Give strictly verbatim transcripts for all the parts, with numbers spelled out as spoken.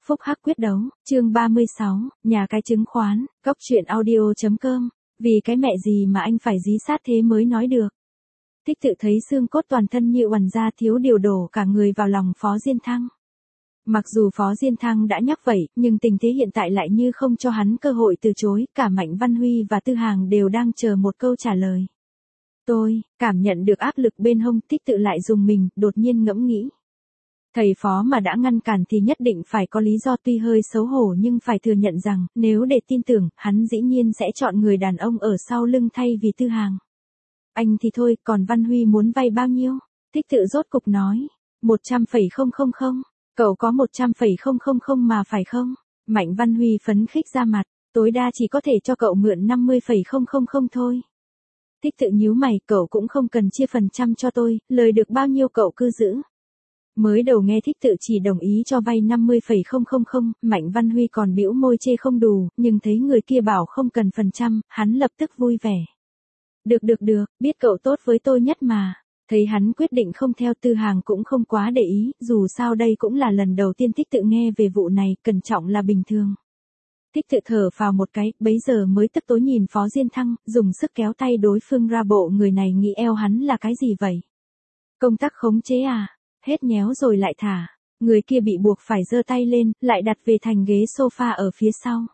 Phúc hắc quyết đấu, chương ba mươi sáu, nhà cái chứng khoán, cốc truyện audio.com, vì cái mẹ gì mà anh phải dí sát thế mới nói được. Tích tự thấy xương cốt toàn thân như uằn ra thiếu điều đổ cả người vào lòng Phó Diên Thăng. Mặc dù Phó Diên Thăng đã nhắc vậy, nhưng tình thế hiện tại lại như không cho hắn cơ hội từ chối, cả Mạnh Văn Huy và Tư Hàng đều đang chờ một câu trả lời. Tôi, cảm nhận được áp lực bên hông, Tích tự lại dùng mình, đột nhiên ngẫm nghĩ. Thầy Phó mà đã ngăn cản thì nhất định phải có lý do, tuy hơi xấu hổ nhưng phải thừa nhận rằng, nếu để tin tưởng, hắn dĩ nhiên sẽ chọn người đàn ông ở sau lưng thay vì Tư Hàng. Anh thì thôi, còn Văn Huy muốn vay bao nhiêu? Tích tự rốt cục nói, một trăm phẩy không không không, cậu có một trăm phẩy không không không mà phải không? Mạnh Văn Huy phấn khích ra mặt, tối đa chỉ có thể cho cậu mượn năm mươi phẩy không không không thôi. Tích tự nhíu mày, cậu cũng không cần chia phần trăm cho tôi, lời được bao nhiêu cậu cứ giữ. Mới đầu nghe Thích tự chỉ đồng ý cho vay năm mươi phẩy không không không, Mạnh Văn Huy còn bĩu môi chê không đủ, nhưng thấy người kia bảo không cần phần trăm, hắn lập tức vui vẻ. Được được được, biết cậu tốt với tôi nhất mà. Thấy hắn quyết định không theo, Tư Hàng cũng không quá để ý, dù sao đây cũng là lần đầu tiên Thích tự nghe về vụ này, cẩn trọng là bình thường. Thích tự thở phào một cái, bấy giờ mới tức tối nhìn Phó Diên Thăng, dùng sức kéo tay đối phương ra, bộ người này nghĩ eo hắn là cái gì vậy? Công tác khống chế à? Hết nhéo rồi lại thả. Người kia bị buộc phải giơ tay lên, lại đặt về thành ghế sofa ở phía sau.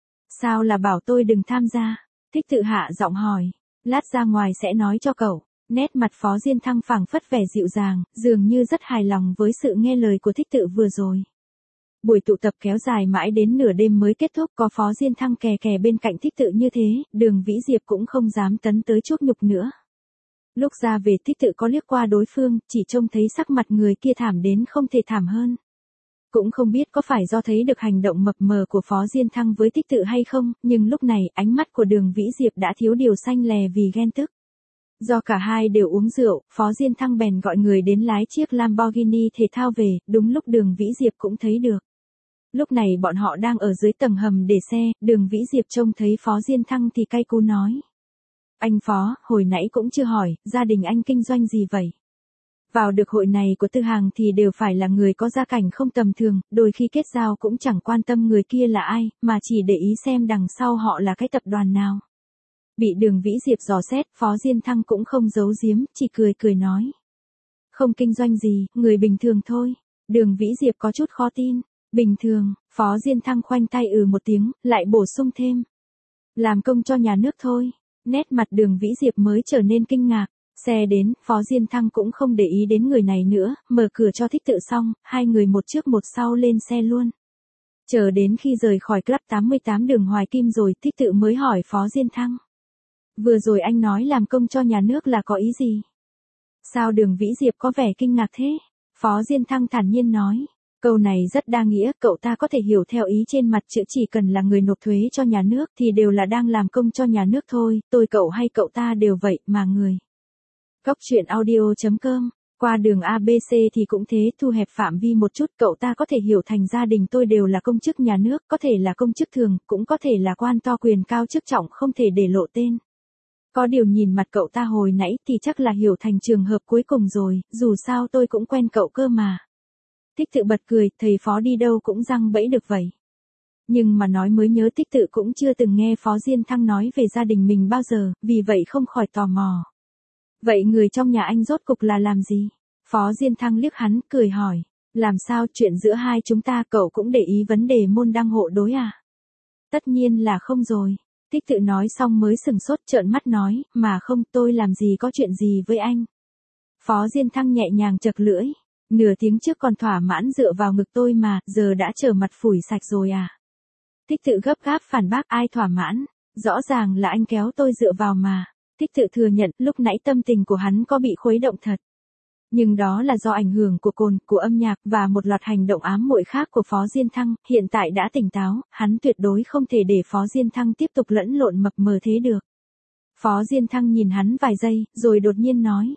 Sao là bảo tôi đừng tham gia? Thích tự hạ giọng hỏi. Lát ra ngoài sẽ nói cho cậu. Nét mặt Phó Diên Thăng phảng phất vẻ dịu dàng, dường như rất hài lòng với sự nghe lời của Thích tự vừa rồi. Buổi tụ tập kéo dài mãi đến nửa đêm mới kết thúc, có Phó Diên Thăng kè kè bên cạnh Thích tự như thế, Đường Vĩ Diệp cũng không dám tấn tới chút nhục nữa. Lúc ra về, Thích tự có liếc qua đối phương, chỉ trông thấy sắc mặt người kia thảm đến không thể thảm hơn. Cũng không biết có phải do thấy được hành động mập mờ của Phó Diên Thăng với Thích tự hay không, nhưng lúc này ánh mắt của Đường Vĩ Diệp đã thiếu điều xanh lè vì ghen tức. Do cả hai đều uống rượu, Phó Diên Thăng bèn gọi người đến lái chiếc Lamborghini thể thao về, đúng lúc Đường Vĩ Diệp cũng thấy được. Lúc này bọn họ đang ở dưới tầng hầm để xe, Đường Vĩ Diệp trông thấy Phó Diên Thăng thì cay cú nói. Anh Phó, hồi nãy cũng chưa hỏi, gia đình anh kinh doanh gì vậy? Vào được hội này của Tư Hàng thì đều phải là người có gia cảnh không tầm thường, đôi khi kết giao cũng chẳng quan tâm người kia là ai, mà chỉ để ý xem đằng sau họ là cái tập đoàn nào. Bị Đường Vĩ Diệp dò xét, Phó Diên Thăng cũng không giấu giếm, chỉ cười cười nói. Không kinh doanh gì, người bình thường thôi. Đường Vĩ Diệp có chút khó tin. Bình thường, Phó Diên Thăng khoanh tay ừ một tiếng, lại bổ sung thêm. Làm công cho nhà nước thôi. Nét mặt Đường Vĩ Diệp mới trở nên kinh ngạc. Xe đến, Phó Diên Thăng cũng không để ý đến người này nữa, mở cửa cho Thích tự xong, hai người một trước một sau lên xe luôn. Chờ đến khi rời khỏi Club tám mươi tám đường Hoài Kim rồi, Thích tự mới hỏi Phó Diên Thăng. Vừa rồi anh nói làm công cho nhà nước là có ý gì? Sao Đường Vĩ Diệp có vẻ kinh ngạc thế? Phó Diên Thăng thản nhiên nói. Câu này rất đa nghĩa, cậu ta có thể hiểu theo ý trên mặt chữ chỉ cần là người nộp thuế cho nhà nước thì đều là đang làm công cho nhà nước thôi, tôi cậu hay cậu ta đều vậy mà người. Cốc truyện audio.com, qua đường a bê xê thì cũng thế, thu hẹp phạm vi một chút, cậu ta có thể hiểu thành gia đình tôi đều là công chức nhà nước, có thể là công chức thường, cũng có thể là quan to quyền cao chức trọng không thể để lộ tên. Có điều nhìn mặt cậu ta hồi nãy thì chắc là hiểu thành trường hợp cuối cùng rồi, dù sao tôi cũng quen cậu cơ mà. Thích tự bật cười, thầy Phó đi đâu cũng răng bẫy được vậy. Nhưng mà nói mới nhớ, Thích tự cũng chưa từng nghe Phó Diên Thăng nói về gia đình mình bao giờ, vì vậy không khỏi tò mò. Vậy người trong nhà anh rốt cục là làm gì? Phó Diên Thăng liếc hắn, cười hỏi. Làm sao, chuyện giữa hai chúng ta cậu cũng để ý vấn đề môn đăng hộ đối à? Tất nhiên là không rồi. Thích tự nói xong mới sừng sốt, trợn mắt nói, mà không, tôi làm gì có chuyện gì với anh. Phó Diên Thăng nhẹ nhàng chật lưỡi. Nửa tiếng trước còn thỏa mãn dựa vào ngực tôi mà, giờ đã trở mặt phủi sạch rồi à? Thích tự gấp gáp phản bác, ai thỏa mãn? Rõ ràng là anh kéo tôi dựa vào mà. Thích tự thừa nhận, lúc nãy tâm tình của hắn có bị khuấy động thật. Nhưng đó là do ảnh hưởng của cồn, của âm nhạc, và một loạt hành động ám muội khác của Phó Diên Thăng, hiện tại đã tỉnh táo, hắn tuyệt đối không thể để Phó Diên Thăng tiếp tục lẫn lộn mập mờ thế được. Phó Diên Thăng nhìn hắn vài giây, rồi đột nhiên nói.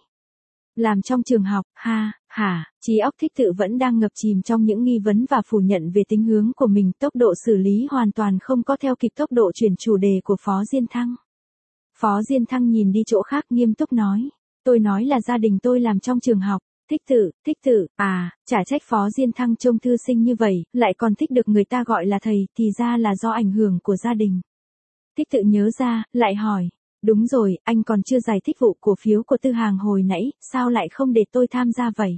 Làm trong trường học, ha, hả, trí óc Thích tự vẫn đang ngập chìm trong những nghi vấn và phủ nhận về tính hướng của mình, tốc độ xử lý hoàn toàn không có theo kịp tốc độ chuyển chủ đề của Phó Diên Thăng. Phó Diên Thăng nhìn đi chỗ khác, nghiêm túc nói. Tôi nói là gia đình tôi làm trong trường học. Thích tự, thích tự, à, chả trách Phó Diên Thăng trông thư sinh như vậy, lại còn thích được người ta gọi là thầy, thì ra là do ảnh hưởng của gia đình. Thích tự nhớ ra, lại hỏi. Đúng rồi, anh còn chưa giải thích vụ cổ phiếu của Tư Hàng hồi nãy, sao lại không để tôi tham gia vậy?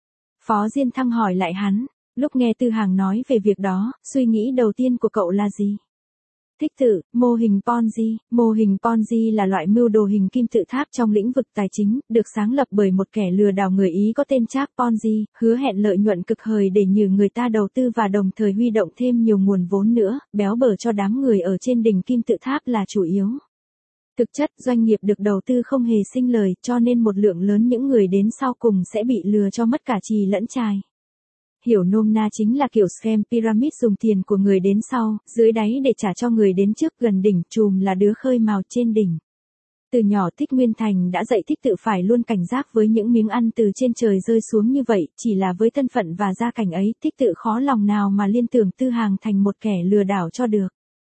Phó Diên Thăng hỏi lại hắn, lúc nghe Tư Hàng nói về việc đó, suy nghĩ đầu tiên của cậu là gì? Thích tự, mô hình Ponzi. Mô hình Ponzi là loại mưu đồ hình kim tự tháp trong lĩnh vực tài chính, được sáng lập bởi một kẻ lừa đảo người Ý có tên Charles Ponzi, hứa hẹn lợi nhuận cực hời để nhử người ta đầu tư và đồng thời huy động thêm nhiều nguồn vốn nữa, béo bở cho đám người ở trên đỉnh kim tự tháp là chủ yếu. Thực chất, doanh nghiệp được đầu tư không hề sinh lời, cho nên một lượng lớn những người đến sau cùng sẽ bị lừa cho mất cả trì lẫn trài. Hiểu nôm na chính là kiểu scam pyramid, dùng tiền của người đến sau, dưới đáy để trả cho người đến trước. Gần đỉnh chùm là đứa khơi mào trên đỉnh. Từ nhỏ Thích Nguyên Thành đã dạy Thích tự phải luôn cảnh giác với những miếng ăn từ trên trời rơi xuống như vậy, chỉ là với thân phận và gia cảnh ấy, Thích tự khó lòng nào mà liên tưởng Tư Hàng thành một kẻ lừa đảo cho được.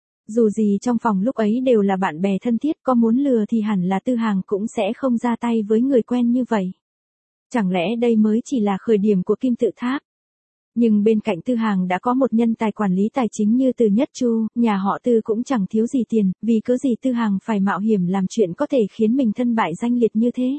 Dù gì trong phòng lúc ấy đều là bạn bè thân thiết, có muốn lừa thì hẳn là Tư Hàng cũng sẽ không ra tay với người quen như vậy. Chẳng lẽ đây mới chỉ là khởi điểm của kim tự tháp? Nhưng bên cạnh Tư Hàng đã có một nhân tài quản lý tài chính như Từ Nhất Chu, nhà họ Tư cũng chẳng thiếu gì tiền, vì cớ gì Tư Hàng phải mạo hiểm làm chuyện có thể khiến mình thân bại danh liệt như thế.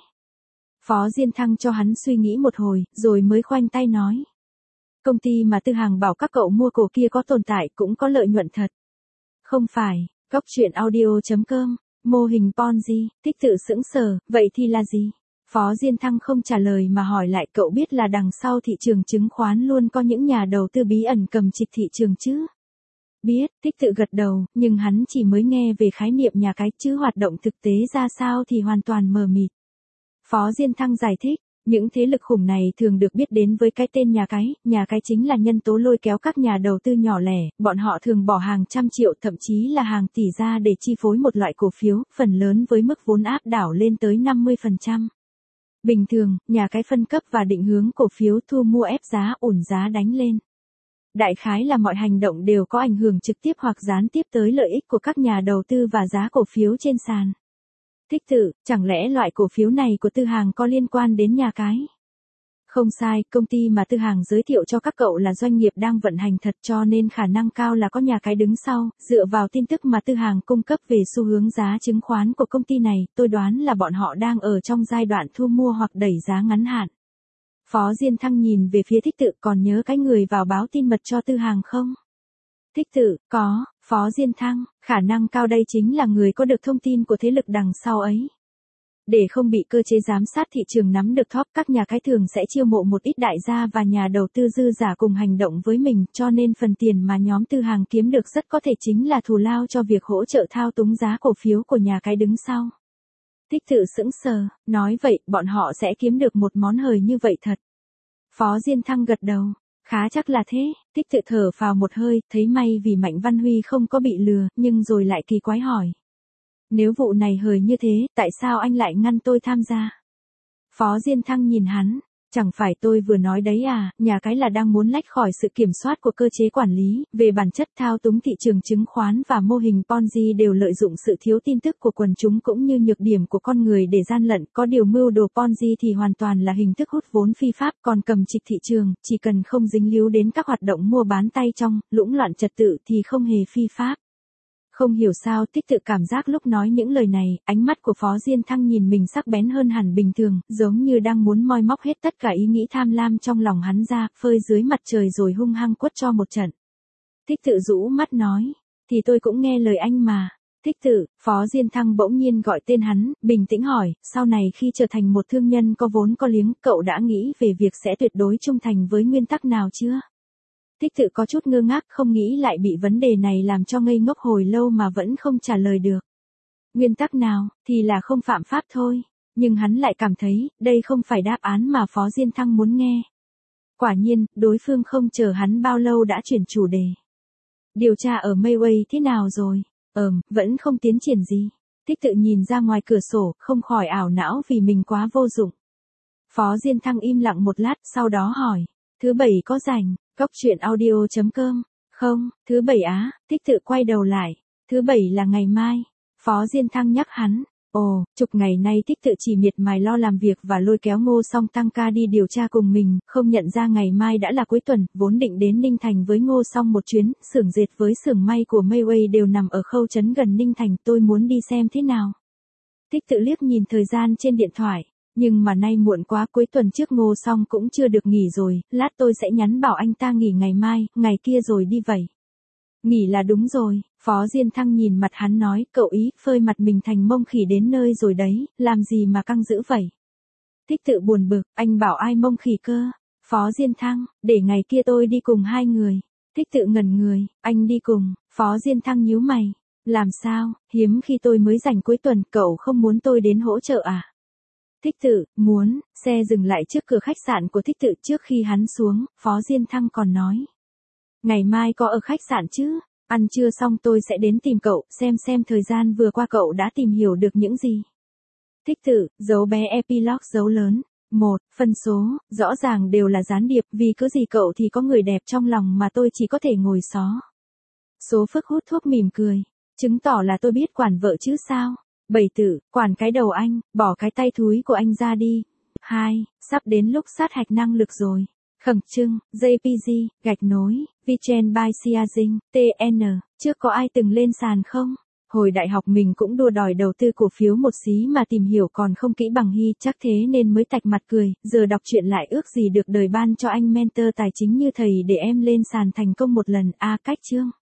Phó Diên Thăng cho hắn suy nghĩ một hồi, rồi mới khoanh tay nói. Công ty mà Tư Hàng bảo các cậu mua cổ kia có tồn tại cũng có lợi nhuận thật. Không phải, Cóc Truyện Audio chấm com, mô hình Ponzi. Thích tự sững sờ, vậy thì là gì? Phó Diên Thăng không trả lời mà hỏi lại, cậu biết là đằng sau thị trường chứng khoán luôn có những nhà đầu tư bí ẩn cầm trịch thị trường chứ? Biết, Thích tự gật đầu, nhưng hắn chỉ mới nghe về khái niệm nhà cái, chứ hoạt động thực tế ra sao thì hoàn toàn mờ mịt. Phó Diên Thăng giải thích, những thế lực khủng này thường được biết đến với cái tên nhà cái, nhà cái chính là nhân tố lôi kéo các nhà đầu tư nhỏ lẻ, bọn họ thường bỏ hàng trăm triệu thậm chí là hàng tỷ ra để chi phối một loại cổ phiếu, phần lớn với mức vốn áp đảo lên tới năm mươi phần trăm. Bình thường, nhà cái phân cấp và định hướng cổ phiếu, thu mua ép giá, ổn giá đánh lên. Đại khái là mọi hành động đều có ảnh hưởng trực tiếp hoặc gián tiếp tới lợi ích của các nhà đầu tư và giá cổ phiếu trên sàn. Thích tự, chẳng lẽ loại cổ phiếu này của Tư Hàng có liên quan đến nhà cái? Không sai, công ty mà Tư Hàng giới thiệu cho các cậu là doanh nghiệp đang vận hành thật, cho nên khả năng cao là có nhà cái đứng sau. Dựa vào tin tức mà Tư Hàng cung cấp về xu hướng giá chứng khoán của công ty này, tôi đoán là bọn họ đang ở trong giai đoạn thu mua hoặc đẩy giá ngắn hạn. Phó Diên Thăng nhìn về phía Thích tự, còn nhớ cái người vào báo tin mật cho Tư Hàng không? Thích tự, có. Phó Diên Thăng, khả năng cao đây chính là người có được thông tin của thế lực đằng sau ấy. Để không bị cơ chế giám sát thị trường nắm được thóp, các nhà cái thường sẽ chiêu mộ một ít đại gia và nhà đầu tư dư giả cùng hành động với mình, cho nên phần tiền mà nhóm Tư Hàng kiếm được rất có thể chính là thù lao cho việc hỗ trợ thao túng giá cổ phiếu của nhà cái đứng sau. Thích tự sững sờ, nói vậy, bọn họ sẽ kiếm được một món hời như vậy thật. Phó Diên Thăng gật đầu. Khá chắc là thế. Thích tự thở phào một hơi, thấy may vì Mạnh Văn Huy không có bị lừa, nhưng rồi lại kỳ quái hỏi. Nếu vụ này hời như thế, tại sao anh lại ngăn tôi tham gia? Phó Diên Thăng nhìn hắn. Chẳng phải tôi vừa nói đấy à, nhà cái là đang muốn lách khỏi sự kiểm soát của cơ chế quản lý, về bản chất thao túng thị trường chứng khoán và mô hình Ponzi đều lợi dụng sự thiếu tin tức của quần chúng cũng như nhược điểm của con người để gian lận, có điều mưu đồ Ponzi thì hoàn toàn là hình thức hút vốn phi pháp, còn cầm trịch thị trường, chỉ cần không dính líu đến các hoạt động mua bán tay trong, lũng loạn trật tự thì không hề phi pháp. Không hiểu sao Thích tự cảm giác lúc nói những lời này, ánh mắt của Phó Diên Thăng nhìn mình sắc bén hơn hẳn bình thường, giống như đang muốn moi móc hết tất cả ý nghĩ tham lam trong lòng hắn ra, phơi dưới mặt trời rồi hung hăng quất cho một trận. Thích tự rũ mắt nói, thì tôi cũng nghe lời anh mà. Thích tự, Phó Diên Thăng bỗng nhiên gọi tên hắn, bình tĩnh hỏi, sau này khi trở thành một thương nhân có vốn có liếng, cậu đã nghĩ về việc sẽ tuyệt đối trung thành với nguyên tắc nào chưa? Thích tự có chút ngơ ngác, không nghĩ lại bị vấn đề này làm cho ngây ngốc hồi lâu mà vẫn không trả lời được. Nguyên tắc nào, thì là không phạm pháp thôi. Nhưng hắn lại cảm thấy, đây không phải đáp án mà Phó Diên Thăng muốn nghe. Quả nhiên, đối phương không chờ hắn bao lâu đã chuyển chủ đề. Điều tra ở Mayway thế nào rồi? Ờm, vẫn không tiến triển gì. Thích tự nhìn ra ngoài cửa sổ, không khỏi ảo não vì mình quá vô dụng. Phó Diên Thăng im lặng một lát, sau đó hỏi, thứ bảy có rảnh? Cóc Truyện Audio chấm com. Không, thứ bảy á, Thích tự quay đầu lại. Thứ bảy là ngày mai. Phó Diên Thăng nhắc hắn. Ồ, chục ngày nay Thích Tự chỉ miệt mài lo làm việc và lôi kéo Ngô Song tăng ca đi điều tra cùng mình, không nhận ra ngày mai đã là cuối tuần, vốn định đến Ninh Thành với Ngô Song một chuyến, xưởng dệt với xưởng may của Mayway đều nằm ở khâu trấn gần Ninh Thành, tôi muốn đi xem thế nào. Thích Tự liếc nhìn thời gian trên điện thoại, nhưng mà nay muộn quá, cuối tuần trước Ngô Song cũng chưa được nghỉ rồi, lát tôi sẽ nhắn bảo anh ta nghỉ ngày mai, ngày kia rồi đi vậy. Nghỉ là đúng rồi, Phó Diên Thăng nhìn mặt hắn nói, cậu ý, phơi mặt mình thành mông khỉ đến nơi rồi đấy, làm gì mà căng dữ vậy. Thích Tự buồn bực, anh bảo ai mông khỉ cơ? Phó Diên Thăng, để ngày kia tôi đi cùng hai người. Thích Tự ngẩn người, anh đi cùng, Phó Diên Thăng nhíu mày. Làm sao, hiếm khi tôi mới rảnh cuối tuần, cậu không muốn tôi đến hỗ trợ à? Thích Tự, muốn, xe dừng lại trước cửa khách sạn của Thích Tự, trước khi hắn xuống, Phó Diên Thăng còn nói. Ngày mai có ở khách sạn chứ, ăn trưa xong tôi sẽ đến tìm cậu, xem xem thời gian vừa qua cậu đã tìm hiểu được những gì. Thích Tự, dấu bé epilogue dấu lớn. Một, phân số, rõ ràng đều là gián điệp, vì cứ gì cậu thì có người đẹp trong lòng mà tôi chỉ có thể ngồi xó. Số Phước hút thuốc mỉm cười, chứng tỏ là tôi biết quản vợ chứ sao. Bảy Tự, quản cái đầu anh, bỏ cái tay thúi của anh ra đi. Hai, sắp đến lúc sát hạch năng lực rồi. Khẩn trương, jê pê giê, gạch nối, Vichen by Siazing, tê en, trước có ai từng lên sàn không? Hồi đại học mình cũng đua đòi đầu tư cổ phiếu một xí mà tìm hiểu còn không kỹ bằng Hy, chắc thế nên mới tạch mặt cười, giờ đọc chuyện lại ước gì được đời ban cho anh mentor tài chính như thầy để em lên sàn thành công một lần. A Cách Chương.